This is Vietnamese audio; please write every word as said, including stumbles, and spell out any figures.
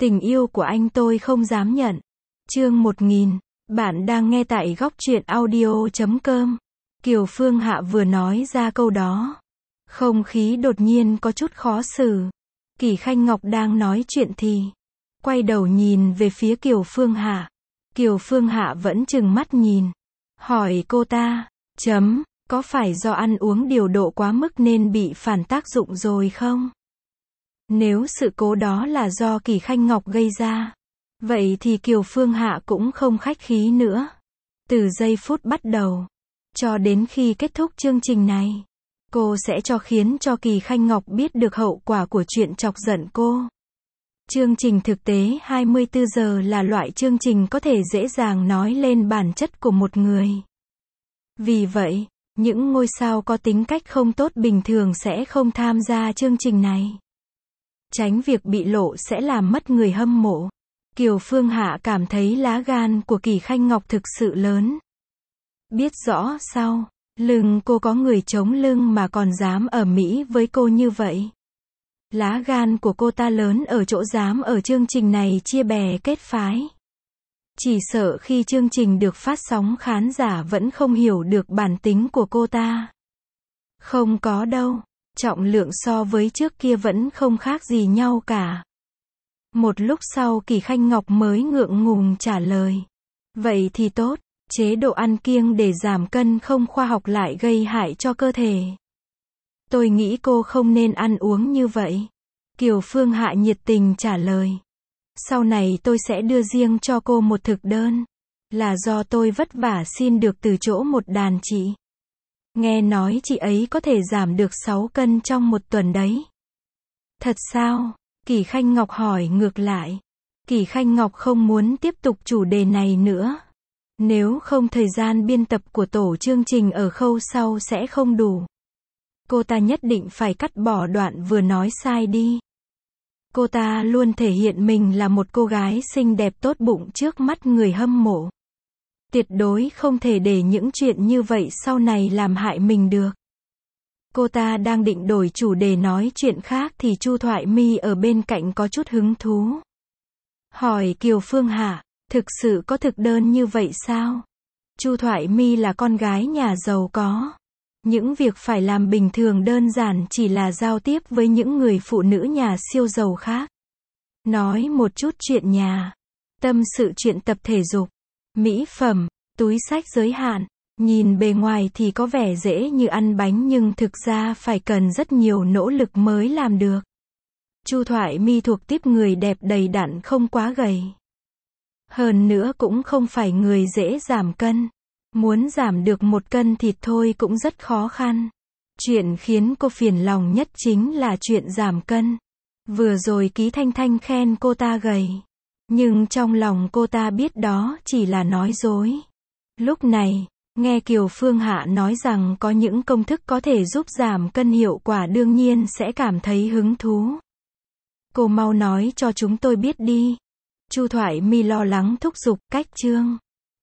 Tình yêu của anh tôi không dám nhận. Chương một nghìn. Bạn đang nghe tại góc truyện audio chấm com. Kiều Phương Hạ vừa nói ra câu đó, không khí đột nhiên có chút khó xử. Kỳ Khanh Ngọc đang nói chuyện thì quay đầu nhìn về phía Kiều Phương Hạ. Kiều Phương Hạ vẫn trừng mắt nhìn, hỏi cô ta, chấm, có phải do ăn uống điều độ quá mức nên bị phản tác dụng rồi không? Nếu sự cố đó là do Kỳ Khanh Ngọc gây ra, vậy thì Kiều Phương Hạ cũng không khách khí nữa. Từ giây phút bắt đầu cho đến khi kết thúc chương trình này, cô sẽ cho khiến cho Kỳ Khanh Ngọc biết được hậu quả của chuyện chọc giận cô. Chương trình thực tế hai mươi tư giờ là loại chương trình có thể dễ dàng nói lên bản chất của một người. Vì vậy, những ngôi sao có tính cách không tốt bình thường sẽ không tham gia chương trình này. Tránh việc bị lộ sẽ làm mất người hâm mộ. Kiều Phương Hạ cảm thấy lá gan của Kỳ Khanh Ngọc thực sự lớn. Biết rõ sau lưng cô có người chống lưng mà còn dám ở Mỹ với cô như vậy. Lá gan của cô ta lớn ở chỗ dám ở chương trình này chia bè kết phái. Chỉ sợ khi chương trình được phát sóng khán giả vẫn không hiểu được bản tính của cô ta. Không có đâu, trọng lượng so với trước kia vẫn không khác gì nhau cả. Một lúc sau Kỳ Khanh Ngọc mới ngượng ngùng trả lời. Vậy thì tốt, chế độ ăn kiêng để giảm cân không khoa học lại gây hại cho cơ thể. Tôi nghĩ cô không nên ăn uống như vậy. Kiều Phương Hạ nhiệt tình trả lời. Sau này tôi sẽ đưa riêng cho cô một thực đơn. Là do tôi vất vả xin được từ chỗ một đàn chị. Nghe nói chị ấy có thể giảm được sáu cân trong một tuần đấy. Thật sao? Kỳ Khanh Ngọc hỏi ngược lại. Kỳ Khanh Ngọc không muốn tiếp tục chủ đề này nữa. Nếu không thời gian biên tập của tổ chương trình ở khâu sau sẽ không đủ. Cô ta nhất định phải cắt bỏ đoạn vừa nói sai đi. Cô ta luôn thể hiện mình là một cô gái xinh đẹp tốt bụng trước mắt người hâm mộ. Tuyệt đối không thể để những chuyện như vậy sau này làm hại mình được. Cô ta đang định đổi chủ đề nói chuyện khác thì Chu Thoại My ở bên cạnh có chút hứng thú. Hỏi Kiều Phương Hạ, thực sự có thực đơn như vậy sao? Chu Thoại My là con gái nhà giàu có. Những việc phải làm bình thường đơn giản chỉ là giao tiếp với những người phụ nữ nhà siêu giàu khác. Nói một chút chuyện nhà, tâm sự chuyện tập thể dục, mỹ phẩm, túi xách giới hạn. Nhìn bề ngoài thì có vẻ dễ như ăn bánh nhưng thực ra phải cần rất nhiều nỗ lực mới làm được. Chu Thoại My thuộc tiếp người đẹp đầy đặn không quá gầy. Hơn nữa cũng không phải người dễ giảm cân. Muốn giảm được một cân thịt thôi cũng rất khó khăn. Chuyện khiến cô phiền lòng nhất chính là chuyện giảm cân. Vừa rồi Ký Thanh Thanh khen cô ta gầy. Nhưng trong lòng cô ta biết đó chỉ là nói dối. Lúc này, nghe Kiều Phương Hạ nói rằng có những công thức có thể giúp giảm cân hiệu quả đương nhiên sẽ cảm thấy hứng thú. Cô mau nói cho chúng tôi biết đi. Chu Thoại My lo lắng thúc giục, cách chương